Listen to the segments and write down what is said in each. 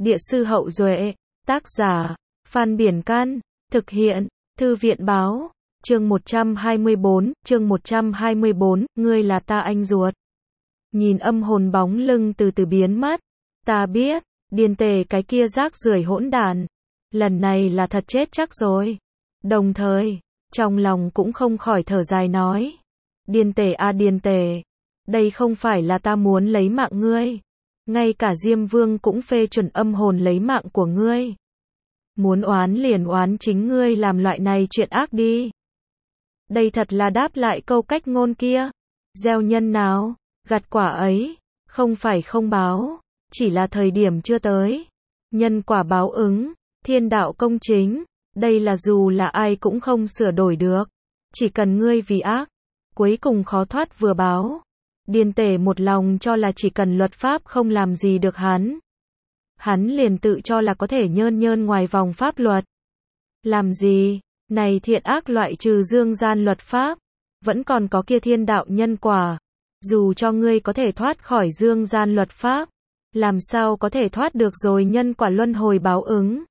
Địa sư Hậu Duệ, tác giả, Phan Biển Can, thực hiện, Thư viện Báo, chương 124, ngươi là ta anh ruột. Nhìn âm hồn bóng lưng từ từ biến mất, ta biết, Điền Tề cái kia rác rưởi hỗn đản, lần này là thật chết chắc rồi. Đồng thời, trong lòng cũng không khỏi thở dài nói, Điền Tề à Điền Tề, đây không phải là ta muốn lấy mạng ngươi, ngay cả Diêm Vương cũng phê chuẩn âm hồn lấy mạng của ngươi. Muốn oán liền oán chính ngươi làm loại này chuyện ác đi. Đây thật là đáp lại câu cách ngôn kia, gieo nhân nào, gặt quả ấy, không phải không báo, chỉ là thời điểm chưa tới. Nhân quả báo ứng, thiên đạo công chính, đây là dù là ai cũng không sửa đổi được. Chỉ cần ngươi vì ác, cuối cùng khó thoát vừa báo. Điền Tề một lòng cho là chỉ cần luật pháp không làm gì được hắn liền tự cho là có thể nhơn ngoài vòng pháp luật. Làm gì? Này thiện ác loại trừ dương gian luật pháp, vẫn còn có kia thiên đạo nhân quả. Dù cho ngươi có thể thoát khỏi dương gian luật pháp, làm sao có thể thoát được rồi nhân quả luân hồi báo ứng.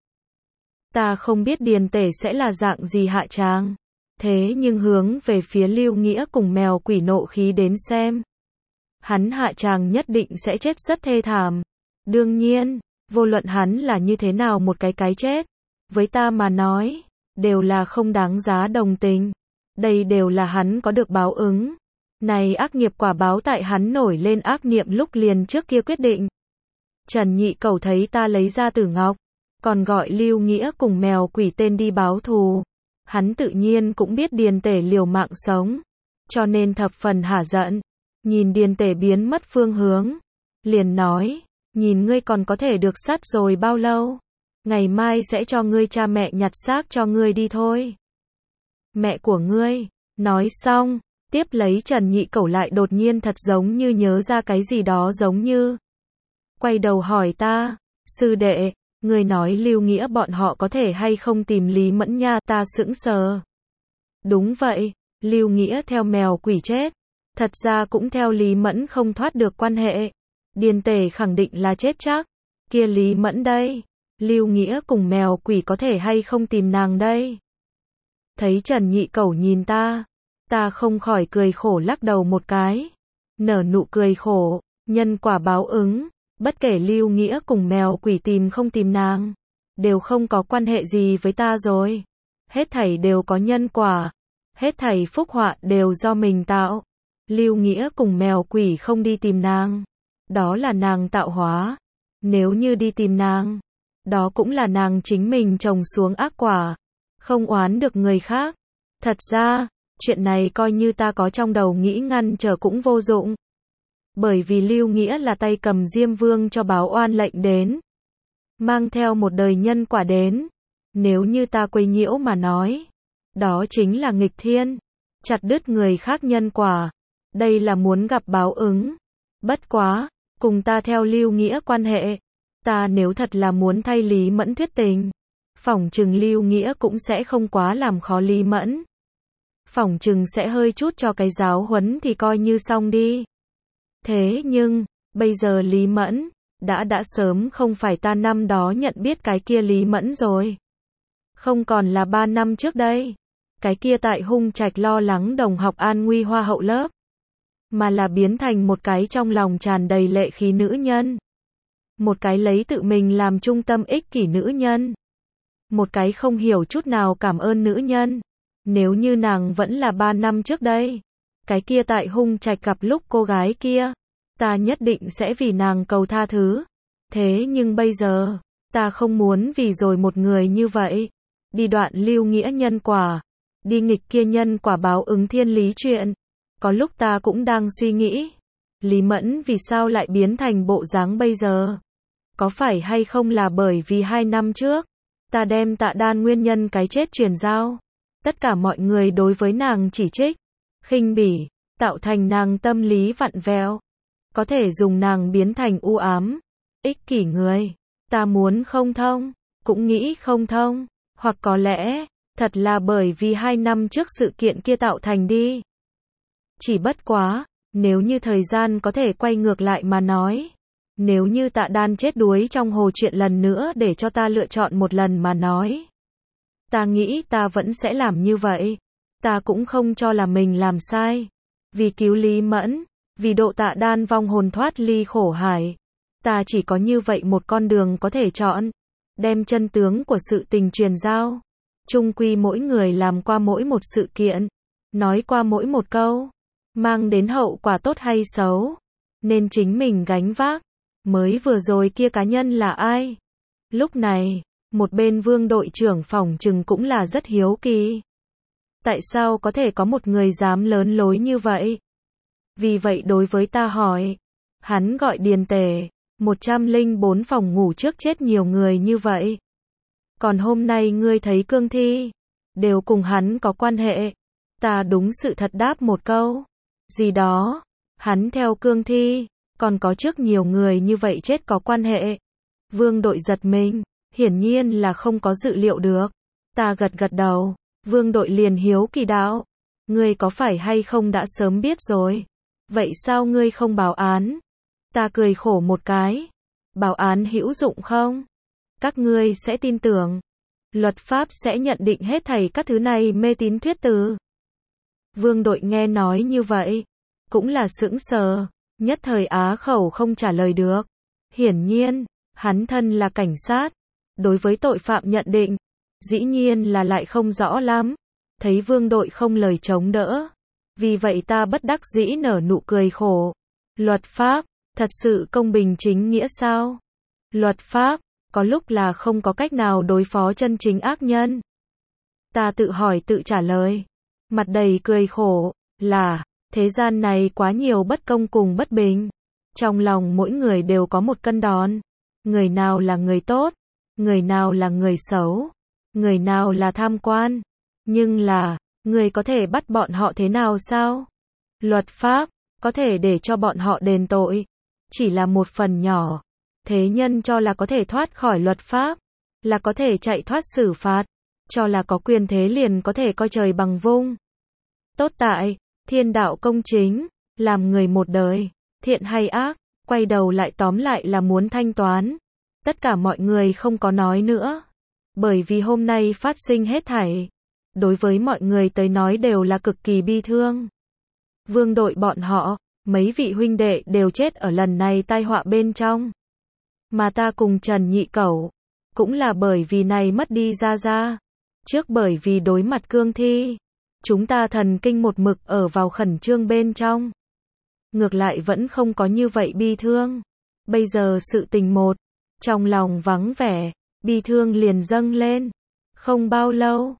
Ta không biết Điền Tề sẽ là dạng gì hạ tràng, thế nhưng hướng về phía Lưu Nghĩa cùng mèo quỷ nộ khí đến xem, hắn hạ tràng nhất định sẽ chết rất thê thảm. Đương nhiên, vô luận hắn là như thế nào một cái chết, với ta mà nói, đều là không đáng giá đồng tình. Đây đều là hắn có được báo ứng. Này ác nghiệp quả báo tại hắn nổi lên ác niệm lúc liền trước kia quyết định. Trần Nhị Cẩu thấy ta lấy ra Tử Ngọc, còn gọi Lưu Nghĩa cùng mèo quỷ tên đi báo thù. Hắn tự nhiên cũng biết Điền Tề liều mạng sống, cho nên thập phần hả giận. Nhìn Điền Tề biến mất phương hướng, liền nói, nhìn ngươi còn có thể được sắt rồi bao lâu, ngày mai sẽ cho ngươi cha mẹ nhặt xác cho ngươi đi thôi. Mẹ của ngươi, nói xong, tiếp lấy Trần Nhị Cẩu lại đột nhiên thật giống như nhớ ra cái gì đó giống như. Quay đầu hỏi ta, sư đệ, ngươi nói Lưu Nghĩa bọn họ có thể hay không tìm Lý Mẫn nha, ta sững sờ. Đúng vậy, Lưu Nghĩa theo mèo quỷ chết, thật ra cũng theo Lý Mẫn không thoát được quan hệ. Điền Tề khẳng định là chết chắc, kia Lý Mẫn đây, Lưu Nghĩa cùng mèo quỷ có thể hay không tìm nàng đây. Thấy Trần Nhị Cẩu nhìn ta không khỏi cười khổ lắc đầu một cái, nở nụ cười khổ, nhân quả báo ứng, bất kể Lưu Nghĩa cùng mèo quỷ tìm không tìm nàng, đều không có quan hệ gì với ta rồi. Hết thảy đều có nhân quả, hết thảy phúc họa đều do mình tạo. Lưu Nghĩa cùng mèo quỷ không đi tìm nàng, đó là nàng tạo hóa. Nếu như đi tìm nàng, đó cũng là nàng chính mình trồng xuống ác quả, không oán được người khác. Thật ra, chuyện này coi như ta có trong đầu nghĩ ngăn trở cũng vô dụng. Bởi vì Lưu Nghĩa là tay cầm Diêm Vương cho báo oan lệnh đến, mang theo một đời nhân quả đến. Nếu như ta quấy nhiễu mà nói, đó chính là nghịch thiên, chặt đứt người khác nhân quả. Đây là muốn gặp báo ứng. Bất quá, cùng ta theo Lưu Nghĩa quan hệ, ta nếu thật là muốn thay Lý Mẫn thuyết tình, phỏng chừng Lưu Nghĩa cũng sẽ không quá làm khó Lý Mẫn. Phỏng chừng sẽ hơi chút cho cái giáo huấn thì coi như xong đi. Thế nhưng, bây giờ Lý Mẫn, đã sớm không phải ta năm đó nhận biết cái kia Lý Mẫn rồi. Không còn là 3 năm trước đây, cái kia tại Hung Trạch lo lắng đồng học an nguy hoa hậu lớp, mà là biến thành một cái trong lòng tràn đầy lệ khí nữ nhân. Một cái lấy tự mình làm trung tâm ích kỷ nữ nhân. Một cái không hiểu chút nào cảm ơn nữ nhân. Nếu như nàng vẫn là 3 năm trước đây, cái kia tại Hung Trạch gặp lúc cô gái kia, ta nhất định sẽ vì nàng cầu tha thứ. Thế nhưng bây giờ, ta không muốn vì rồi một người như vậy, đi đoạn Lưu Nghĩa nhân quả, đi nghịch kia nhân quả báo ứng thiên lý chuyện. Có lúc ta cũng đang suy nghĩ, Lý Mẫn vì sao lại biến thành bộ dáng bây giờ? Có phải hay không là bởi vì 2 năm trước, ta đem Tạ Đan nguyên nhân cái chết truyền giao, tất cả mọi người đối với nàng chỉ trích, khinh bỉ, tạo thành nàng tâm lý vặn vẹo, có thể dùng nàng biến thành u ám, ích kỷ người. Ta muốn không thông, cũng nghĩ không thông, hoặc có lẽ, thật là bởi vì 2 năm trước sự kiện kia tạo thành đi. Chỉ bất quá, nếu như thời gian có thể quay ngược lại mà nói, Nếu như Tạ Đan chết đuối trong hồ chuyện lần nữa để cho ta lựa chọn một lần mà nói, ta nghĩ ta vẫn sẽ làm như vậy. Ta cũng không cho là mình làm sai. Vì cứu Lý Mẫn, vì độ Tạ Đan vong hồn thoát ly khổ hải, ta chỉ có như vậy một con đường có thể chọn. Đem chân tướng của sự tình truyền giao. Chung quy mỗi người làm qua mỗi một sự kiện, nói qua mỗi một câu, mang đến hậu quả tốt hay xấu, nên chính mình gánh vác. Mới vừa rồi kia cá nhân là ai? Lúc này, một bên Vương đội trưởng phỏng chừng cũng là rất hiếu kỳ. Tại sao có thể có một người dám lớn lối như vậy? Vì vậy đối với ta hỏi, hắn gọi Điền Tề, 104 phòng ngủ trước chết nhiều người như vậy. Còn hôm nay ngươi thấy cương thi, đều cùng hắn có quan hệ. Ta đúng sự thật đáp một câu. Gì đó, hắn theo cương thi, còn có trước nhiều người như vậy chết có quan hệ. Vương đội giật mình, hiển nhiên là không có dự liệu được. Ta gật gật đầu, Vương đội liền hiếu kỳ đạo. Ngươi có phải hay không đã sớm biết rồi? Vậy sao ngươi không báo án? Ta cười khổ một cái. Báo án hữu dụng không? Các ngươi sẽ tin tưởng. Luật pháp sẽ nhận định hết thảy các thứ này mê tín thuyết từ. Vương đội nghe nói như vậy, cũng là sững sờ, nhất thời á khẩu không trả lời được. Hiển nhiên, hắn thân là cảnh sát, đối với tội phạm nhận định, dĩ nhiên là lại không rõ lắm. Thấy Vương đội không lời chống đỡ, vì vậy ta bất đắc dĩ nở nụ cười khổ. Luật pháp, thật sự công bình chính nghĩa sao? Luật pháp, có lúc là không có cách nào đối phó chân chính ác nhân. Ta tự hỏi tự trả lời, mặt đầy cười khổ, là, thế gian này quá nhiều bất công cùng bất bình. Trong lòng mỗi người đều có một cân đòn. Người nào là người tốt, người nào là người xấu, người nào là tham quan. Nhưng là, người có thể bắt bọn họ thế nào sao? Luật pháp, có thể để cho bọn họ đền tội, chỉ là một phần nhỏ. Thế nhân cho là có thể thoát khỏi luật pháp, là có thể chạy thoát xử phạt, cho là có quyền thế liền có thể coi trời bằng vung. Tốt tại, thiên đạo công chính, làm người một đời, thiện hay ác, quay đầu lại tóm lại là muốn thanh toán. Tất cả mọi người không có nói nữa, bởi vì hôm nay phát sinh hết thảy, đối với mọi người tới nói đều là cực kỳ bi thương. Vương đội bọn họ, mấy vị huynh đệ đều chết ở lần này tai họa bên trong. Mà ta cùng Trần Nhị Cẩu, cũng là bởi vì này mất đi Gia Gia. Trước bởi vì đối mặt cương thi, chúng ta thần kinh một mực ở vào khẩn trương bên trong. Ngược lại vẫn không có như vậy bi thương. Bây giờ sự tình một, trong lòng vắng vẻ, bi thương liền dâng lên. Không bao lâu,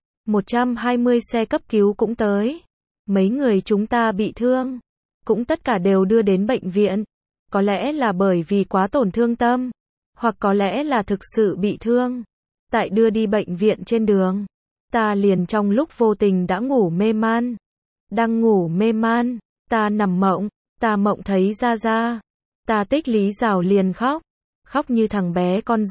120 xe cấp cứu cũng tới. Mấy người chúng ta bị thương, cũng tất cả đều đưa đến bệnh viện. Có lẽ là bởi vì quá tổn thương tâm, hoặc có lẽ là thực sự bị thương. Tại đưa đi bệnh viện trên đường, ta liền trong lúc vô tình đã ngủ mê man. Đang ngủ mê man, ta nằm mộng, ta mộng thấy Gia Gia. Ta Tích Lý Giảo liền khóc, khóc như thằng bé con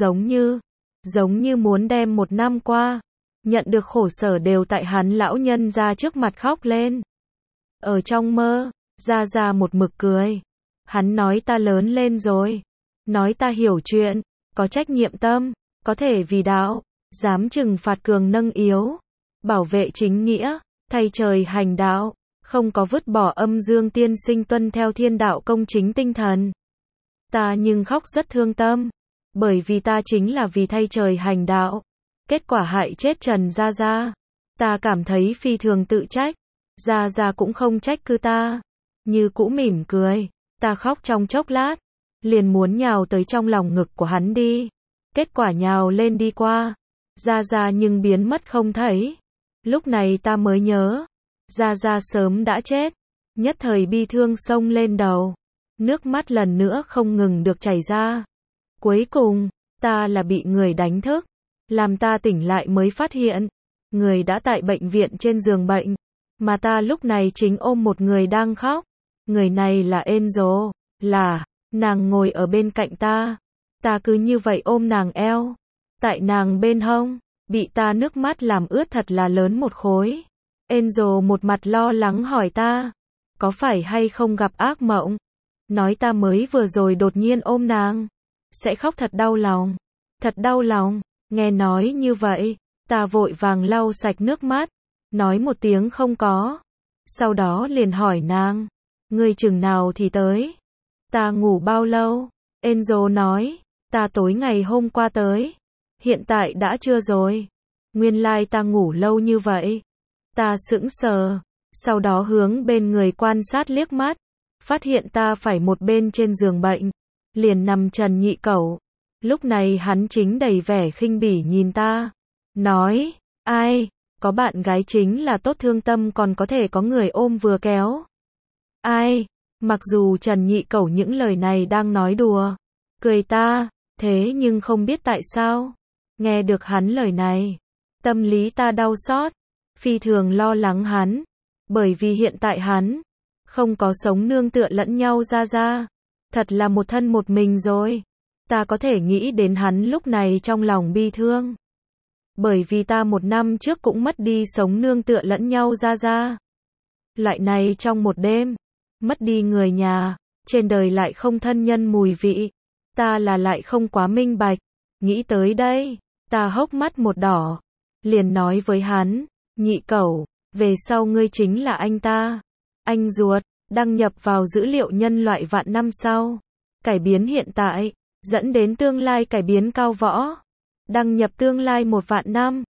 giống như muốn đem một năm qua, nhận được khổ sở đều tại hắn lão nhân ra trước mặt khóc lên. Ở trong mơ, Gia Gia một mực cười. Hắn nói ta lớn lên rồi, nói ta hiểu chuyện, có trách nhiệm tâm, có thể vì đạo, dám trừng phạt cường nâng yếu, bảo vệ chính nghĩa, thay trời hành đạo, không có vứt bỏ âm dương tiên sinh tuân theo thiên đạo công chính tinh thần. Ta nhưng khóc rất thương tâm, bởi vì ta chính là vì thay trời hành đạo, kết quả hại chết Trần Gia Gia. Ta cảm thấy phi thường tự trách, Gia Gia cũng không trách cứ ta, như cũ mỉm cười. Ta khóc trong chốc lát, liền muốn nhào tới trong lòng ngực của hắn đi. Kết quả nhào lên đi qua, Gia Gia nhưng biến mất không thấy. Lúc này ta mới nhớ, Gia Gia sớm đã chết. Nhất thời bi thương xông lên đầu, nước mắt lần nữa không ngừng được chảy ra. Cuối cùng, ta là bị người đánh thức, làm ta tỉnh lại mới phát hiện, người đã tại bệnh viện trên giường bệnh, mà ta lúc này chính ôm một người đang khóc. Người này là Angel, là, nàng ngồi ở bên cạnh ta. Ta cứ như vậy ôm nàng eo, tại nàng bên hông, bị ta nước mắt làm ướt thật là lớn một khối. Angel một mặt lo lắng hỏi ta, có phải hay không gặp ác mộng? nói ta mới vừa rồi đột nhiên ôm nàng. Sẽ khóc thật đau lòng. Thật đau lòng, nghe nói như vậy, ta vội vàng lau sạch nước mắt, nói một tiếng không có. Sau đó liền hỏi nàng, ngươi chừng nào thì tới? Ta ngủ bao lâu? Enzo nói, ta tối ngày hôm qua tới. Hiện tại đã trưa rồi. Nguyên lai ta ngủ lâu như vậy. Ta sững sờ, sau đó hướng bên người quan sát liếc mắt, phát hiện ta phải một bên trên giường bệnh, liền nằm Trần Nhị Cẩu. Lúc này hắn chính đầy vẻ khinh bỉ nhìn ta, nói, ai, có bạn gái chính là tốt thương tâm còn có thể có người ôm vừa kéo. Ai, mặc dù Trần Nhị Cẩu những lời này đang nói đùa, cười ta, thế nhưng không biết tại sao, nghe được hắn lời này, tâm lý ta đau xót, phi thường lo lắng hắn, bởi vì hiện tại hắn không có sống nương tựa lẫn nhau ra, thật là một thân một mình rồi. Ta có thể nghĩ đến hắn lúc này trong lòng bi thương. Bởi vì ta một năm trước cũng mất đi sống nương tựa lẫn nhau ra. Loại này trong một đêm, mất đi người nhà, trên đời lại không thân nhân mùi vị. Ta là lại không quá minh bạch. Nghĩ tới đây, ta hốc mắt một đỏ. Liền nói với hắn, Nhị Cẩu, về sau ngươi chính là anh ta. Anh ruột, đăng nhập vào dữ liệu nhân loại vạn năm sau. Cải biến hiện tại. Dẫn đến tương lai cải biến cao võ. Đăng nhập tương lai 1 vạn năm.